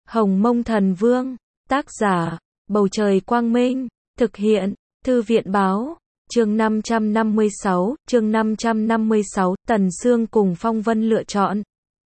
Hồng Mông Thần Vương, tác giả, Bầu Trời Quang Minh, thực hiện, Thư viện Báo, chương 556, Tần Sương cùng Phong Vân lựa chọn.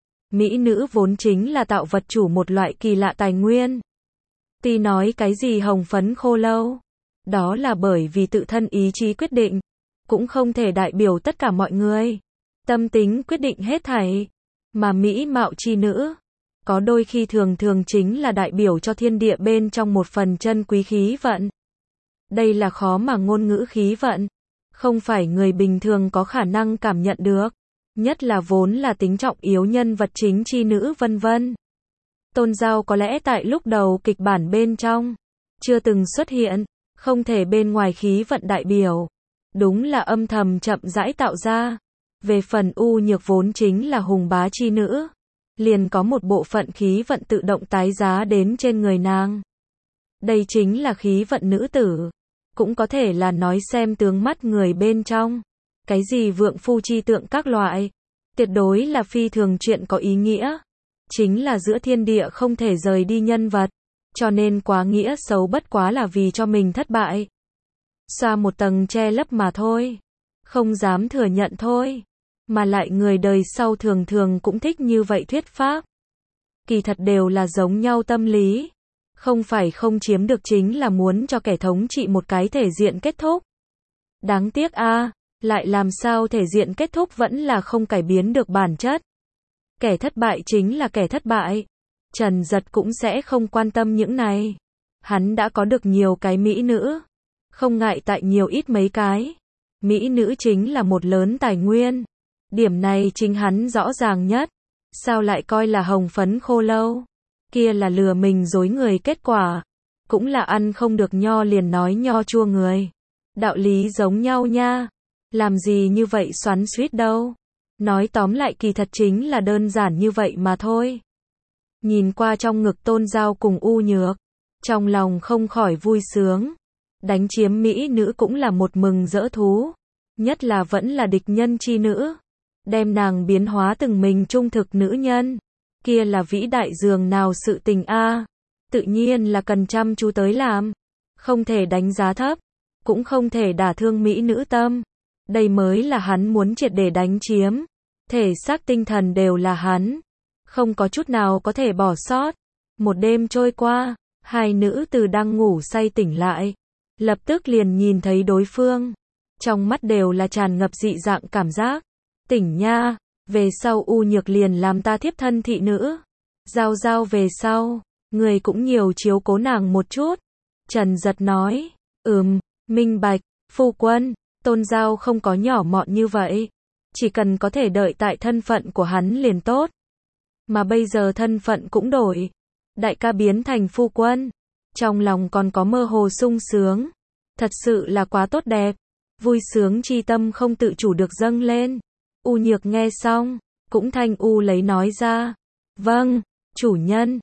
Mỹ nữ vốn chính là tạo vật chủ một loại kỳ lạ tài nguyên. Ti nói cái gì hồng phấn khô lâu, đó là bởi vì tự thân ý chí quyết định, cũng không thể đại biểu tất cả mọi người. Tâm tính quyết định hết thảy, mà mỹ mạo chi nữ, có đôi khi thường thường chính là đại biểu cho thiên địa bên trong một phần chân quý khí vận. Đây là khó mà ngôn ngữ khí vận, không phải người bình thường có khả năng cảm nhận được, nhất là vốn là tính trọng yếu nhân vật chính chi nữ vân vân. Tôn Giao có lẽ tại lúc đầu kịch bản bên trong chưa từng xuất hiện, không thể bên ngoài khí vận đại biểu, đúng là âm thầm chậm rãi tạo ra. Về phần U Nhược vốn chính là hùng bá chi nữ, liền có một bộ phận khí vận tự động tái giá đến trên người nàng. Đây chính là khí vận nữ tử, cũng có thể là nói xem tướng mắt người bên trong. Cái gì vượng phu chi tượng các loại, tuyệt đối là phi thường chuyện có ý nghĩa. Chính là giữa thiên địa không thể rời đi nhân vật, cho nên quá nghĩa xấu bất quá là vì cho mình thất bại. Xoa một tầng che lấp mà thôi, không dám thừa nhận thôi. Mà lại người đời sau thường thường cũng thích như vậy thuyết pháp. Kỳ thật đều là giống nhau tâm lý. Không phải không chiếm được chính là muốn cho kẻ thống trị một cái thể diện kết thúc. Đáng tiếc a, lại làm sao thể diện kết thúc vẫn là không cải biến được bản chất. Kẻ thất bại chính là kẻ thất bại. Trần Dật cũng sẽ không quan tâm những này. Hắn đã có được nhiều cái mỹ nữ, không ngại tại nhiều ít mấy cái. Mỹ nữ chính là một lớn tài nguyên. Điểm này chính hắn rõ ràng nhất. Sao lại coi là hồng phấn khô lâu? Kia là lừa mình dối người kết quả. Cũng là ăn không được nho liền nói nho chua người. Đạo lý giống nhau nha. Làm gì như vậy xoắn xuýt đâu. Nói tóm lại kỳ thật chính là đơn giản như vậy mà thôi. Nhìn qua trong ngực Tôn Giao cùng U Nhược, trong lòng không khỏi vui sướng. Đánh chiếm mỹ nữ cũng là một mừng rỡ thú. Nhất là vẫn là địch nhân chi nữ. Đem nàng biến hóa từng mình trung thực nữ nhân. Kia là vĩ đại dường nào sự tình a. Tự nhiên là cần chăm chú tới làm. Không thể đánh giá thấp. Cũng không thể đả thương mỹ nữ tâm. Đây mới là hắn muốn triệt để đánh chiếm. Thể xác tinh thần đều là hắn. Không có chút nào có thể bỏ sót. Một đêm trôi qua, hai nữ từ đang ngủ say tỉnh lại. Lập tức liền nhìn thấy đối phương. Trong mắt đều là tràn ngập dị dạng cảm giác. Tỉnh nha, về sau U Nhược liền làm ta thiếp thân thị nữ. Giao Giao về sau, người cũng nhiều chiếu cố nàng một chút. Trần Dật nói, minh bạch, phu quân. Tôn Giao không có nhỏ mọn như vậy. Chỉ cần có thể đợi tại thân phận của hắn liền tốt. Mà bây giờ thân phận cũng đổi. Đại ca biến thành phu quân. Trong lòng còn có mơ hồ sung sướng. Thật sự là quá tốt đẹp. Vui sướng chi tâm không tự chủ được dâng lên. U Nhược nghe xong, cũng thanh u lấy nói ra. Vâng, chủ nhân,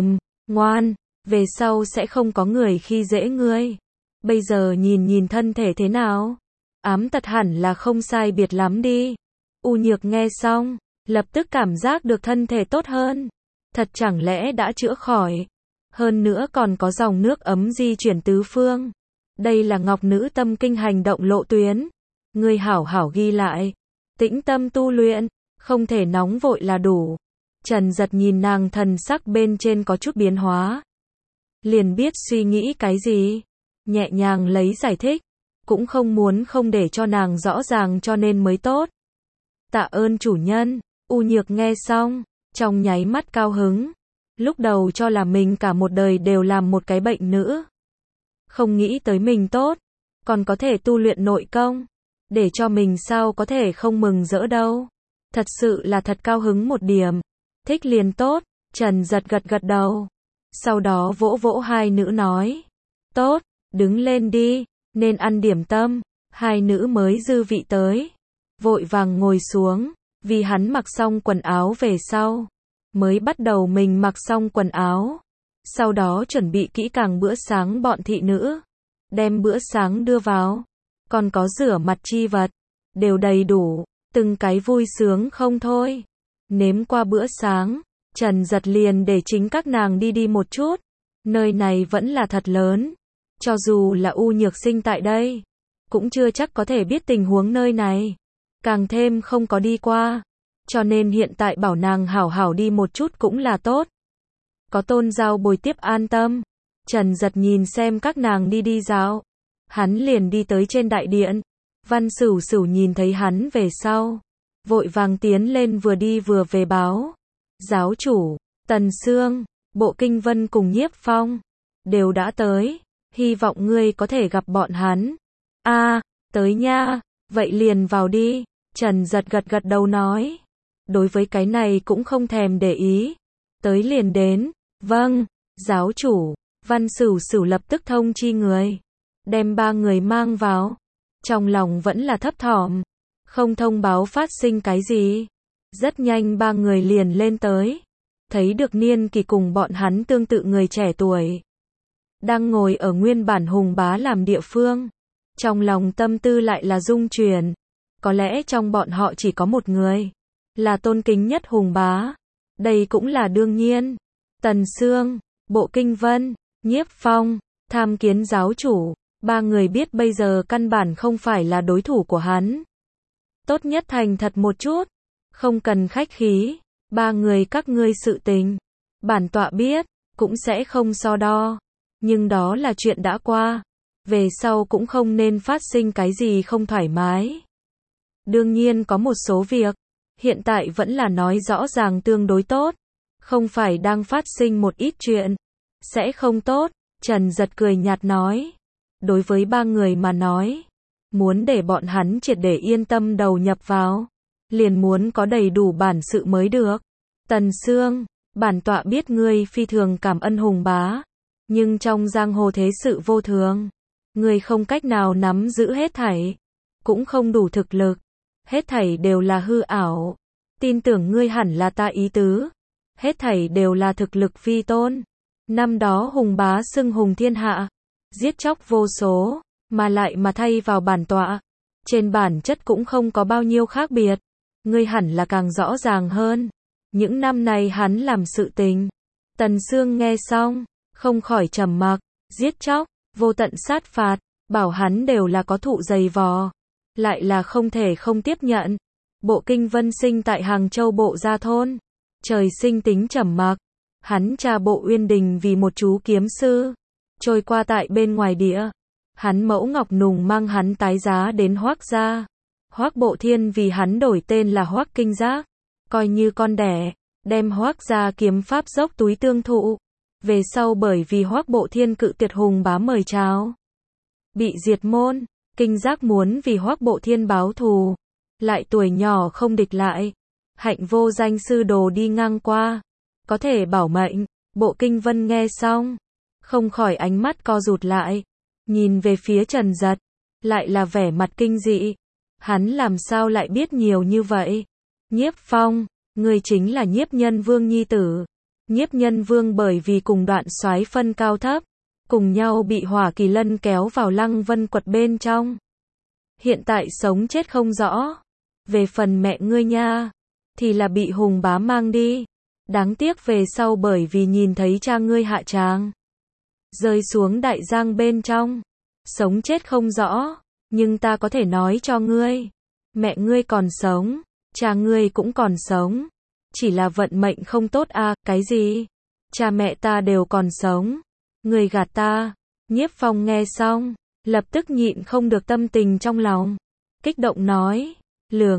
ngoan, về sau sẽ không có người khi dễ ngươi. Bây giờ nhìn thân thể thế nào? Ám tật hẳn là không sai biệt lắm đi. U Nhược nghe xong, lập tức cảm giác được thân thể tốt hơn. Thật chẳng lẽ đã chữa khỏi? Hơn nữa còn có dòng nước ấm di chuyển tứ phương. Đây là ngọc nữ tâm kinh hành động lộ tuyến. Ngươi hảo hảo ghi lại. Tĩnh tâm tu luyện, không thể nóng vội là đủ. Trần Dật nhìn nàng thần sắc bên trên có chút biến hóa. Liền biết suy nghĩ cái gì. Nhẹ nhàng lấy giải thích. Cũng không muốn không để cho nàng rõ ràng cho nên mới tốt. Tạ ơn chủ nhân. U Nhược nghe xong, trong nháy mắt cao hứng. Lúc đầu cho là mình cả một đời đều làm một cái bệnh nữ. Không nghĩ tới mình tốt, còn có thể tu luyện nội công. Để cho mình sao có thể không mừng rỡ đâu. Thật sự là thật cao hứng một điểm. Thích liền tốt. Trần Dật gật đầu. Sau đó vỗ vỗ hai nữ nói. Tốt, đứng lên đi. Nên ăn điểm tâm. Hai nữ mới dư vị tới. Vội vàng ngồi xuống. Vì hắn mặc xong quần áo về sau. Mới bắt đầu mình mặc xong quần áo. Sau đó chuẩn bị kỹ càng bữa sáng bọn thị nữ. Đem bữa sáng đưa vào. Còn có rửa mặt chi vật. Đều đầy đủ. Từng cái vui sướng không thôi. Nếm qua bữa sáng. Trần Giật liền để chính các nàng đi một chút. Nơi này vẫn là thật lớn. Cho dù là U Nhược Sinh tại đây, cũng chưa chắc có thể biết tình huống nơi này. Càng thêm không có đi qua. Cho nên hiện tại bảo nàng hảo hảo đi một chút cũng là tốt. Có Tôn Giao bồi tiếp an tâm. Trần Giật nhìn xem các nàng đi dạo. Hắn liền đi tới trên đại điện. Văn Sửu Sửu nhìn thấy hắn về sau, vội vàng tiến lên vừa đi vừa về báo. Giáo chủ, Tần Sương, Bộ Kinh Vân cùng Nhiếp Phong đều đã tới, hy vọng ngươi có thể gặp bọn hắn. A, tới nha, vậy liền vào đi. Trần Giật gật đầu nói. Đối với cái này cũng không thèm để ý. Tới liền đến. Vâng, giáo chủ. Văn Sửu Sửu lập tức thông chi người, đem 3 người mang vào. Trong lòng vẫn là thấp thỏm, không thông báo phát sinh cái gì. Rất nhanh 3 người liền lên tới. Thấy được niên kỳ cùng bọn hắn tương tự người trẻ tuổi, đang ngồi ở nguyên bản Hùng Bá làm địa phương. Trong lòng tâm tư lại là rung chuyển. Có lẽ trong bọn họ chỉ có một người là tôn kính nhất Hùng Bá. Đây cũng là đương nhiên. Tần Sương, Bộ Kinh Vân, Nhiếp Phong, tham kiến giáo chủ. 3 người biết bây giờ căn bản không phải là đối thủ của hắn. Tốt nhất thành thật một chút, không cần khách khí. 3 người các ngươi sự tình, bản tọa biết, cũng sẽ không so đo. Nhưng đó là chuyện đã qua. Về sau cũng không nên phát sinh cái gì không thoải mái. Đương nhiên có một số việc, hiện tại vẫn là nói rõ ràng tương đối tốt. Không phải đang phát sinh một ít chuyện sẽ không tốt. Trần Giật cười nhạt nói. Đối với 3 người mà nói, muốn để bọn hắn triệt để yên tâm đầu nhập vào, liền muốn có đầy đủ bản sự mới được. Tần Sương, bản tọa biết ngươi phi thường cảm ơn Hùng Bá, nhưng trong giang hồ thế sự vô thường, ngươi không cách nào nắm giữ hết thảy, cũng không đủ thực lực, hết thảy đều là hư ảo. Tin tưởng ngươi hẳn là ta ý tứ, hết thảy đều là thực lực vi tôn. Năm đó Hùng Bá xưng hùng thiên hạ, giết chóc vô số, mà lại mà thay vào bản tọa, trên bản chất cũng không có bao nhiêu khác biệt. Ngươi hẳn là càng rõ ràng hơn. Những năm này hắn làm sự tình. Tần Sương nghe xong, không khỏi trầm mặc. Giết chóc, vô tận sát phạt, bảo hắn đều là có thụ dày vò, lại là không thể không tiếp nhận. Bộ Kinh Vân sinh tại Hàng Châu Bộ Gia Thôn, trời sinh tính trầm mặc. Hắn cha Bộ Uyên Đình vì một chú kiếm sư, trôi qua tại bên ngoài địa. Hắn mẫu Ngọc Nùng mang hắn tái giá đến Hoác gia. Hoác Bộ Thiên vì hắn đổi tên là Hoác Kinh Giác, coi như con đẻ, đem Hoác gia kiếm pháp dốc túi tương thụ. Về sau bởi vì Hoác Bộ Thiên cự tuyệt Hùng Bá mời chào, bị diệt môn. Kinh Giác muốn vì Hoác Bộ Thiên báo thù, lại tuổi nhỏ không địch lại. Hạnh vô danh sư đồ đi ngang qua, có thể bảo mệnh. Bộ Kinh Vân nghe xong, không khỏi ánh mắt co rụt lại, nhìn về phía Trần Giật, lại là vẻ mặt kinh dị. Hắn làm sao lại biết nhiều như vậy? Nhiếp Phong, ngươi chính là Nhiếp Nhân Vương nhi tử. Nhiếp Nhân Vương bởi vì cùng Đoạn Soái phân cao thấp, cùng nhau bị Hỏa Kỳ Lân kéo vào Lăng Vân Quật bên trong. Hiện tại sống chết không rõ. Về phần mẹ ngươi nha, thì là bị Hùng Bá mang đi. Đáng tiếc về sau bởi vì nhìn thấy cha ngươi hạ tràng, rơi xuống đại giang bên trong, sống chết không rõ. Nhưng ta có thể nói cho ngươi, mẹ ngươi còn sống, cha ngươi cũng còn sống. Chỉ là vận mệnh không tốt à. Cái gì? Cha mẹ ta đều còn sống. Ngươi gạt ta. Nhiếp Phong nghe xong, lập tức nhịn không được tâm tình trong lòng, kích động nói, lừa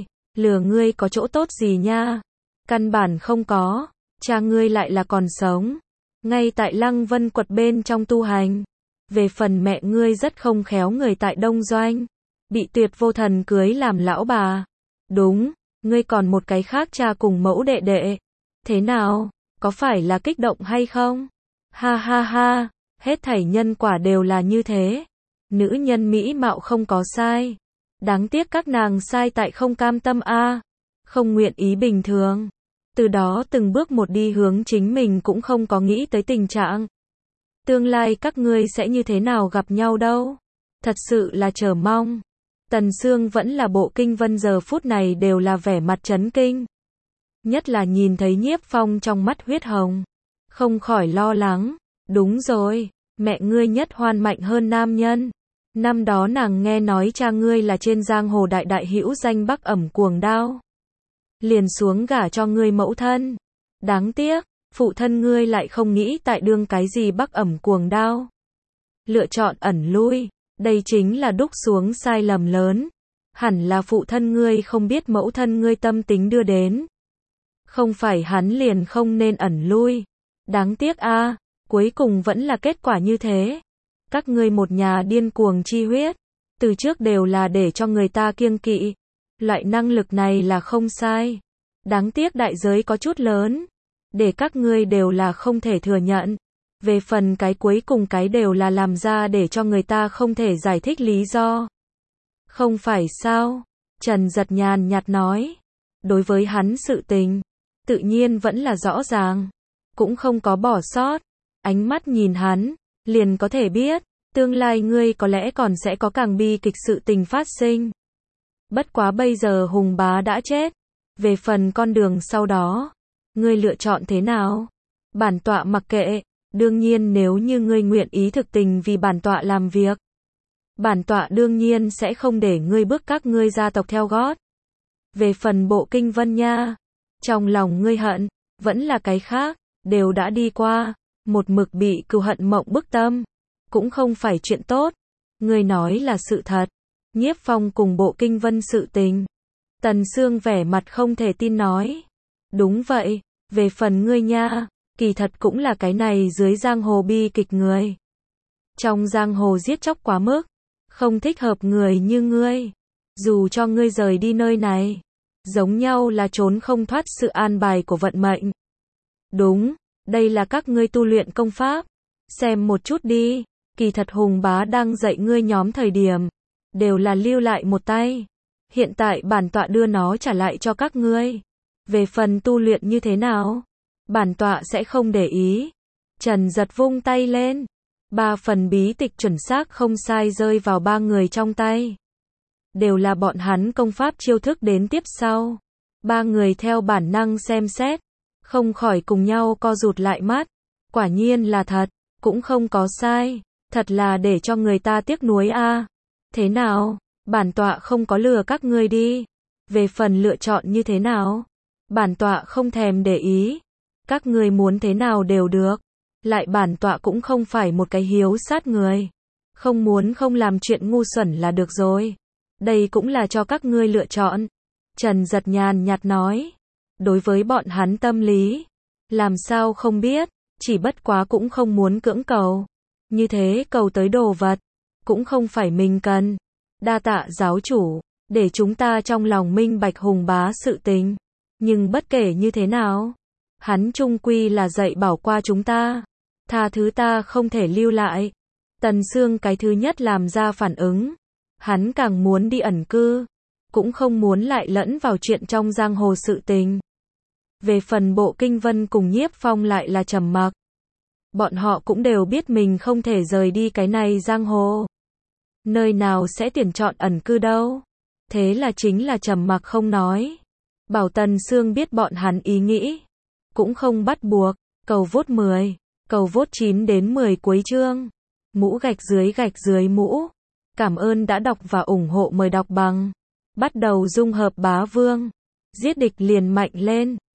ngươi có chỗ tốt gì nha? Căn bản không có, cha ngươi lại là còn sống, ngay tại Lăng Vân Quật bên trong tu hành. Về phần mẹ ngươi rất không khéo người tại Đông Doanh, bị Tuyệt Vô Thần cưới làm lão bà. Đúng, ngươi còn một cái khác cha cùng mẫu đệ đệ. Thế nào, có phải là kích động hay không? Ha ha ha, hết thảy nhân quả đều là như thế. Nữ nhân mỹ mạo không có sai. Đáng tiếc các nàng sai tại không cam tâm a, không nguyện ý bình thường. Từ đó từng bước một đi hướng chính mình cũng không có nghĩ tới tình trạng tương lai các ngươi sẽ như thế nào gặp nhau đâu. Thật sự là chờ mong. Tần Sương vẫn là Bộ Kinh Vân giờ phút này đều là vẻ mặt chấn kinh. Nhất là nhìn thấy Nhiếp Phong trong mắt huyết hồng. Không khỏi lo lắng. Đúng rồi, mẹ ngươi nhất hoan mạnh hơn nam nhân. Năm đó nàng nghe nói cha ngươi là trên giang hồ đại đại hữu danh Bắc Ẩm Cuồng Đao. Liền xuống gả cho ngươi mẫu thân. Đáng tiếc, phụ thân ngươi lại không nghĩ tại đương cái gì Bắc Ẩm Cuồng Đao. Lựa chọn ẩn lui, đây chính là đúc xuống sai lầm lớn. Hẳn là phụ thân ngươi không biết mẫu thân ngươi tâm tính đưa đến. Không phải hắn liền không nên ẩn lui. Đáng tiếc a, cuối cùng vẫn là kết quả như thế. Các ngươi một nhà điên cuồng chi huyết, từ trước đều là để cho người ta kiêng kỵ. Loại năng lực này là không sai. Đáng tiếc đại giới có chút lớn. Để các ngươi đều là không thể thừa nhận. Về phần cái cuối cùng cái đều là làm ra để cho người ta không thể giải thích lý do. Không phải sao? Trần Giật nhàn nhạt nói. Đối với hắn sự tình, tự nhiên vẫn là rõ ràng. Cũng không có bỏ sót. Ánh mắt nhìn hắn, liền có thể biết, tương lai ngươi có lẽ còn sẽ có càng bi kịch sự tình phát sinh. Bất quá bây giờ Hùng Bá đã chết. Về phần con đường sau đó, ngươi lựa chọn thế nào? Bản tọa mặc kệ. Đương nhiên nếu như ngươi nguyện ý thực tình vì bản tọa làm việc, bản tọa đương nhiên sẽ không để ngươi bước các ngươi gia tộc theo gót. Về phần Bộ Kinh Vân nha, trong lòng ngươi hận, vẫn là cái khác, đều đã đi qua, một mực bị cừu hận mộng bức tâm, cũng không phải chuyện tốt. Ngươi nói là sự thật. Nhiếp Phong cùng Bộ Kinh Vân sự tình. Tần Sương vẻ mặt không thể tin nói. Đúng vậy, về phần ngươi nha, kỳ thật cũng là cái này dưới giang hồ bi kịch người. Trong giang hồ giết chóc quá mức, không thích hợp người như ngươi. Dù cho ngươi rời đi nơi này, giống nhau là trốn không thoát sự an bài của vận mệnh. Đúng, đây là các ngươi tu luyện công pháp. Xem một chút đi, kỳ thật Hùng Bá đang dạy ngươi nhóm thời điểm, đều là lưu lại một tay. Hiện tại bản tọa đưa nó trả lại cho các ngươi. Về phần tu luyện như thế nào, bản tọa sẽ không để ý. Trần Giật vung tay lên. 3 phần bí tịch chuẩn xác không sai rơi vào 3 người trong tay. Đều là bọn hắn công pháp chiêu thức đến tiếp sau. 3 người theo bản năng xem xét, không khỏi cùng nhau co rụt lại mắt. Quả nhiên là thật, cũng không có sai. Thật là để cho người ta tiếc nuối a. Thế nào, bản tọa không có lừa các ngươi đi. Về phần lựa chọn như thế nào, bản tọa không thèm để ý. Các ngươi muốn thế nào đều được. Lại bản tọa cũng không phải một cái hiếu sát người. Không muốn không làm chuyện ngu xuẩn là được rồi. Đây cũng là cho các ngươi lựa chọn. Trần Giật nhàn nhạt nói. Đối với bọn hắn tâm lý, làm sao không biết, chỉ bất quá cũng không muốn cưỡng cầu. Như thế cầu tới đồ vật, cũng không phải mình cần. Đa tạ giáo chủ, để chúng ta trong lòng minh bạch Hùng Bá sự tình. Nhưng bất kể như thế nào, hắn chung quy là dạy bảo qua chúng ta. Tha thứ ta không thể lưu lại. Tần Sương cái thứ nhất làm ra phản ứng. Hắn càng muốn đi ẩn cư, cũng không muốn lại lẫn vào chuyện trong giang hồ sự tình. Về phần Bộ Kinh Vân cùng Nhiếp Phong lại là trầm mặc. Bọn họ cũng đều biết mình không thể rời đi cái này giang hồ. Nơi nào sẽ tuyển chọn ẩn cư đâu. Thế là chính là trầm mặc không nói. Bảo Tần Sương biết bọn hắn ý nghĩ, cũng không bắt buộc. Cầu vote 10, cầu vote 9 đến 10 cuối chương. Mũ gạch dưới mũ. Cảm ơn đã đọc và ủng hộ, mời đọc bằng. Bắt đầu dung hợp bá vương. Giết địch liền mạnh lên.